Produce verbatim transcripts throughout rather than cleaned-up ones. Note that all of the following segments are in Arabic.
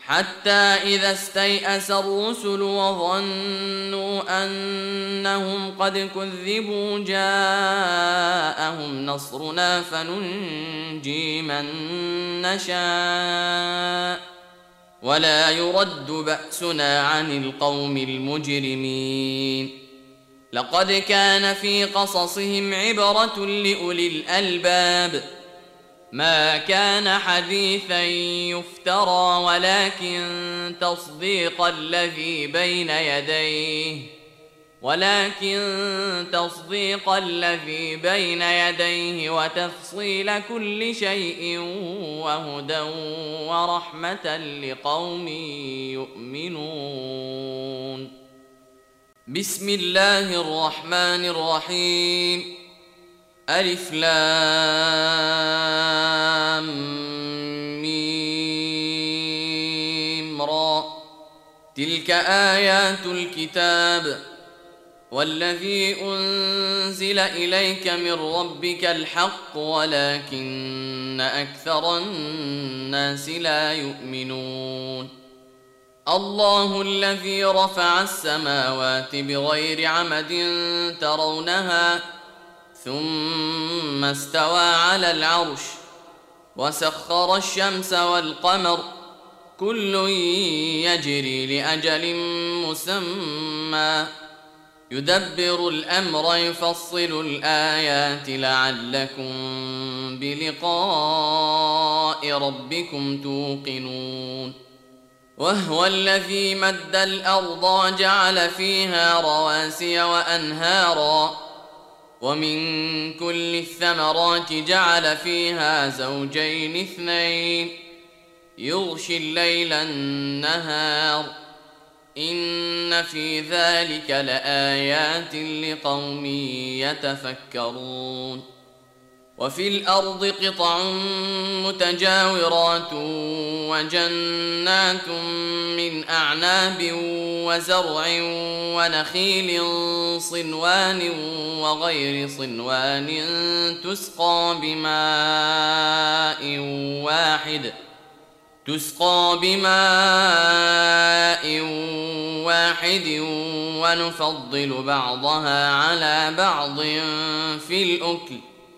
حتى إذا استيأس الرسل وظنوا أنهم قد كذبوا جاءهم نصرنا فننجي من نشاء ولا يرد بأسنا عن القوم المجرمين. لقد كان في قصصهم عبرة لأولي الألباب ما كان حديثا يفترى ولكن تصديق الذي بين يديه ولكن تصديق الذي بين يديه وتفصيل كل شيء وهدى ورحمة لقوم يؤمنون. بسم الله الرحمن الرحيم. ألف لام ميم را. تلك آيات الكتاب والذي أنزل إليك من ربك الحق ولكن أكثر الناس لا يؤمنون. الله الذي رفع السماوات بغير عمد ترونها ثم استوى على العرش وسخر الشمس والقمر كل يجري لأجل مسمى يدبر الأمر يفصل الآيات لعلكم بلقاء ربكم توقنون. وهو الذي مد الأرض وجعل فيها رواسي وأنهارا ومن كل الثمرات جعل فيها زوجين اثنين يغشي الليل النهار إن في ذلك لآيات لقوم يتفكرون. وفي الأرض قطع متجاورات وجنات من أعناب وزرع ونخيل صنوان وغير صنوان تسقى بماء واحد تسقى بماء واحد ونفضل بعضها على بعض في الأكل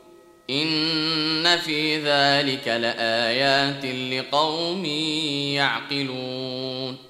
إن في ذلك لآيات لقوم يعقلون.